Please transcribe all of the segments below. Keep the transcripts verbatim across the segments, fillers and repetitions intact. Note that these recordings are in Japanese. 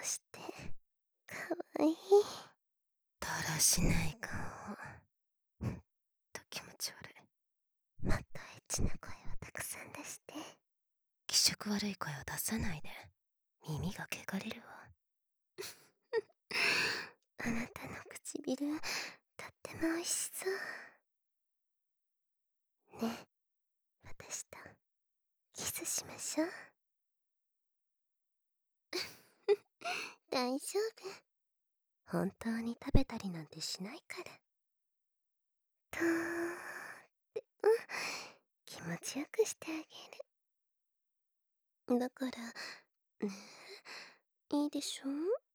してかわいい。 だらしない顔。ほんと気持ち悪い。 もっとエッチな声をたくさん出して。 気色悪い声を出さないで。耳が汚れるわ。 あなたの唇、とっても美味しそう。ね、私とキスしましょう。大丈夫。本当に食べたりなんてしないから。とーっても気持ちよくしてあげる。だから、ね、いいでしょ？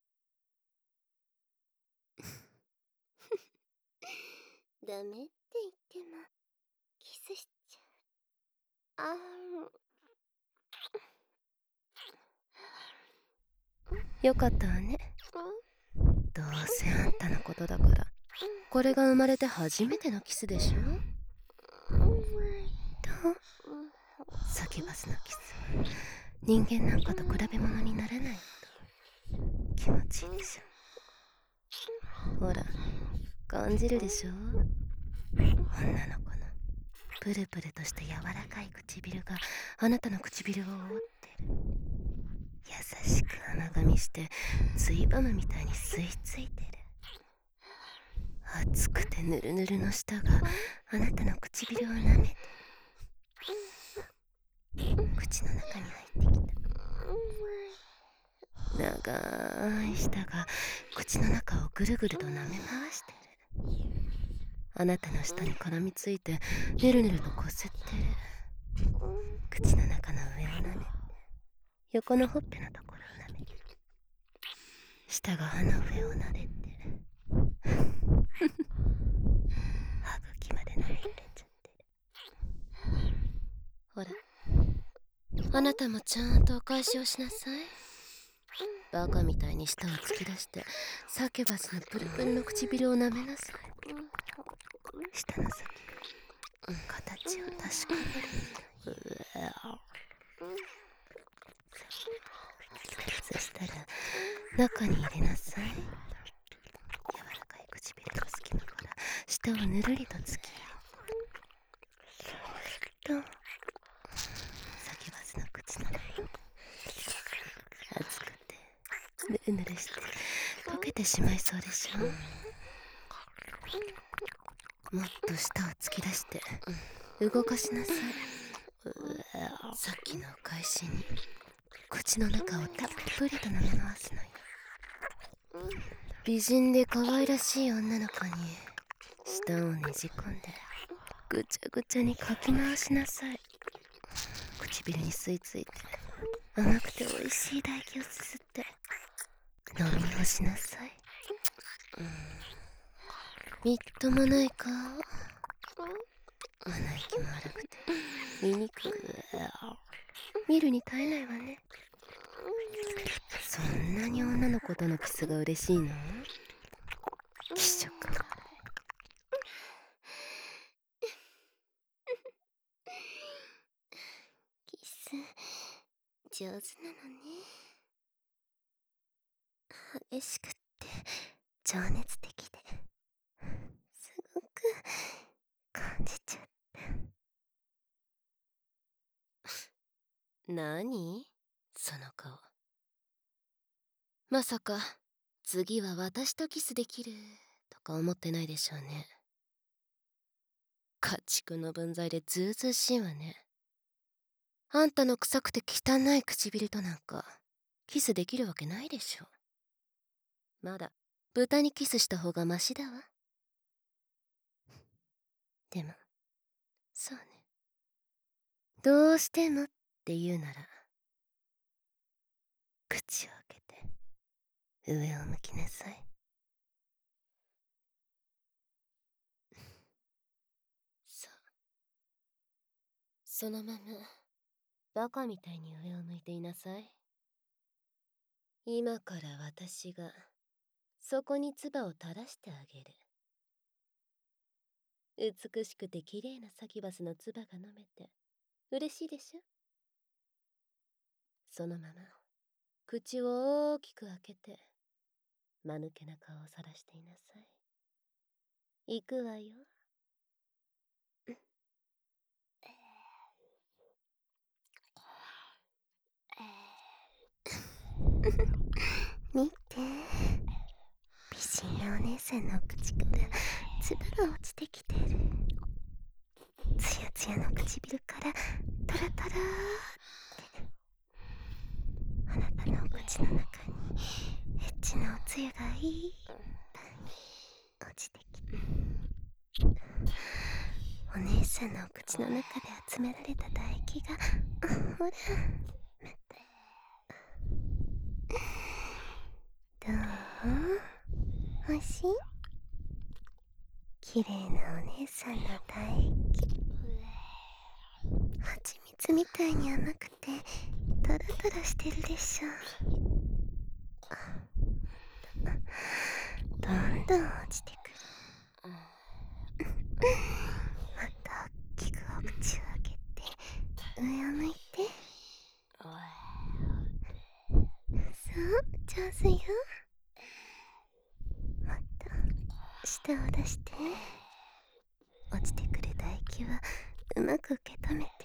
ダメって言ってもキスしちゃう。あーよかったわね。どうせあんたのことだからこれが生まれて初めてのキスでしょ。どう？サキュバスのキスは人間なんかと比べ物にならないと気持ちいいでしょ。ほら感じるでしょ。女の子のプルプルとした柔らかい唇があなたの唇を覆ってる。優しく甘噛みしてついばむみたいに吸い付いてる。熱くてぬるぬるの舌があなたの唇を舐めて口の中に入ってきた。長い舌が口の中をぐるぐると舐め回してる。あなたの舌に絡みついてぬるぬるとこすってる。口の中の上を舐めて横のほっぺのところを舐めて舌が歯の上を撫でて歯茎まで舐められちゃってる。ほらあなたもちゃんとお返しをしなさい。バカみたいに舌を突き出してサキュバスのプルプルの唇を舐めなさい。舌の先形を確かめるみたい。そしたら中に入れなさい。柔らかい唇の隙間から舌をぬるりと突き入れるとサキュバスの口の中熱くてぬるぬるして溶けてしまいそうでしょ。もっと舌を突き出して動かしなさい。さっきのお返しに口の中をたっぷりと舐め回すのよ。美人で可愛らしい女の子に舌をねじ込んでぐちゃぐちゃにかき回しなさい。唇に吸い付いて甘くて美味しい唾液をすすって飲み干しなさい。みっともない顔。鼻息も荒くて醜く見るに耐えないわね。そんなに女の子とのキスが嬉しいの？気色悪い。 キス上手なのね。激しくって情熱的ですごく感じちゃった。 なにその顔。まさか次は私とキスできるとか思ってないでしょうね。家畜の分際でずうずうしいわね。あんたの臭くて汚い唇となんかキスできるわけないでしょ。まだ豚にキスした方がマシだわ。でもそうね、どうしてもって言うなら口を開けて上を向きなさい。そう、そのままバカみたいに上を向いていなさい。今から私がそこに唾を垂らしてあげる。美しくて綺麗なサキュバスの唾が飲めて嬉しいでしょ。そのまま口を大きく開けて間抜けな顔をさらしていなさい。行くわよ。 見て、美人なお姉さんの口から唾が落ちてきてる。ツヤツヤの唇からトラトラーってあなたのお口の中にエッチなおつゆがいっぱい落ちてきて、お姉さんのお口の中で集められた唾液がほらまたどう？おいしい？綺麗なお姉さんの唾液、蜂蜜みたいに甘くてトロトロしてるでしょ。どんどん落ちてくる。もっと大きくお口を開けて上を向いて。そう、上手よ。もっと舌を出して。落ちてくる唾液はうまく受け止めて。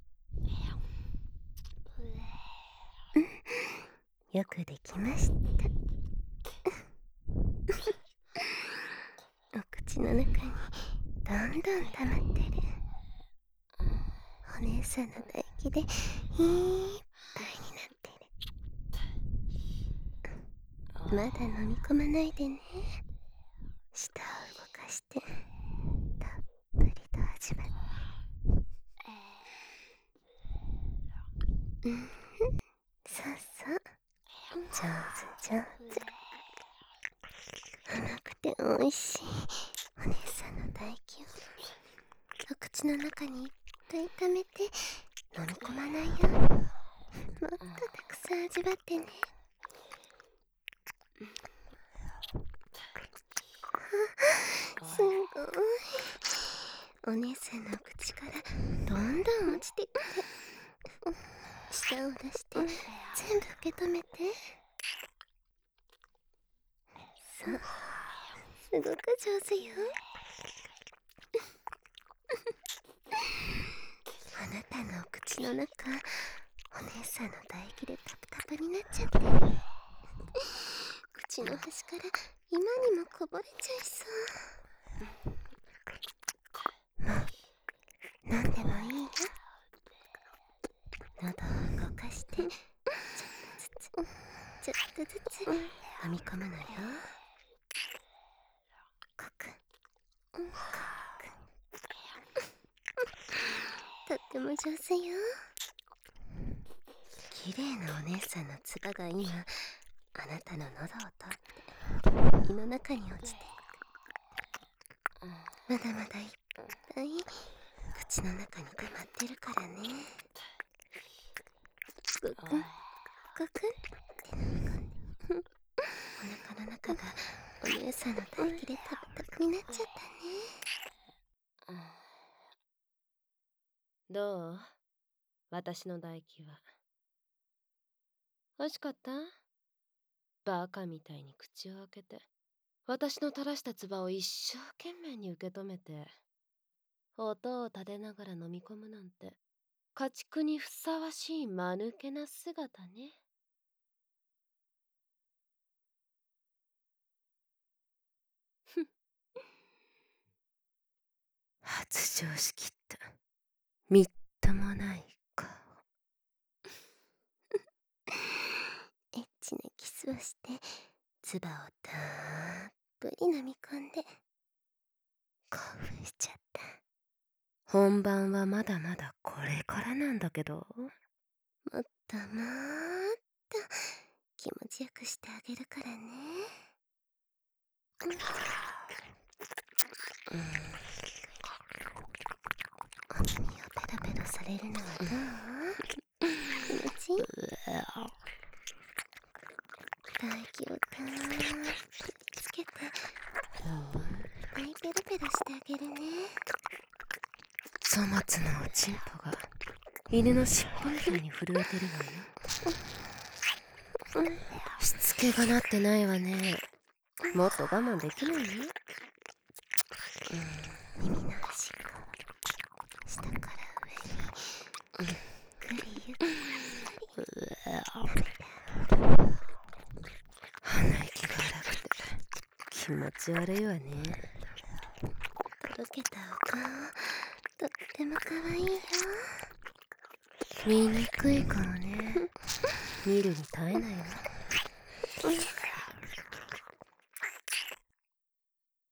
うん、よくできました。お口の中にどんどん溜まってる。お姉さんの唾液でいっぱいになってる。まだ飲み込まないでね。舌を動かしてたっぷりと味わって。うん、そうそう、上手上手。甘くておいしいお姉さんの唾液をお口の中にいっぱい溜めて飲み込まないようにもっとたくさん味わってね。すごい、お姉さんの口からどんどん落ちてくる。舌を出して全部受け止めて。そう、すごく上手よ。あなたのお口の中、お姉さんの唾液でタプタプになっちゃってる。口の端から今にもこぼれちゃいそう。もう飲んでもいいよ。喉を動かしてちょっとずつちょっとずつ飲み込むのよ。コクンコクン、とっても上手よ。綺麗なお姉さんの唾が今あなたの喉を通って胃の中に落ちていく。まだまだいっぱい口の中に溜まってるからね。コクンコクンって飲み込んでお腹の中がお姉さんの唾液でタプタプになっちゃったね。 どう？私の唾液は美味しかった？バカみたいに口を開けて私の垂らした唾を一生懸命に受け止めて音を立てながら飲み込むなんて家畜にふさわしい間抜けな姿ね。発情しきったみっともない顔。 エッチなキスをして唾をたっぷり飲み込んで興奮しちゃった。 本番はまだまだこれからなんだけど。 もっともっと気持ちよくしてあげるからね。うん、お耳をペロペロされるのはどう？気持ちいい？唾液をたっぷりつけていっぱいペロペロしてあげるね。 粗末なおちんぽが犬の尻尾みたいに震えてるわよ。 しつけがなってないわね。もっと我慢できないの？ 耳の端っこ下から上にゆっくりゆっくり。 鼻息が荒くて気持ち悪いわね。 とろけたお顔とっても可愛いよ。 見にくいからね。見るに耐えないわ。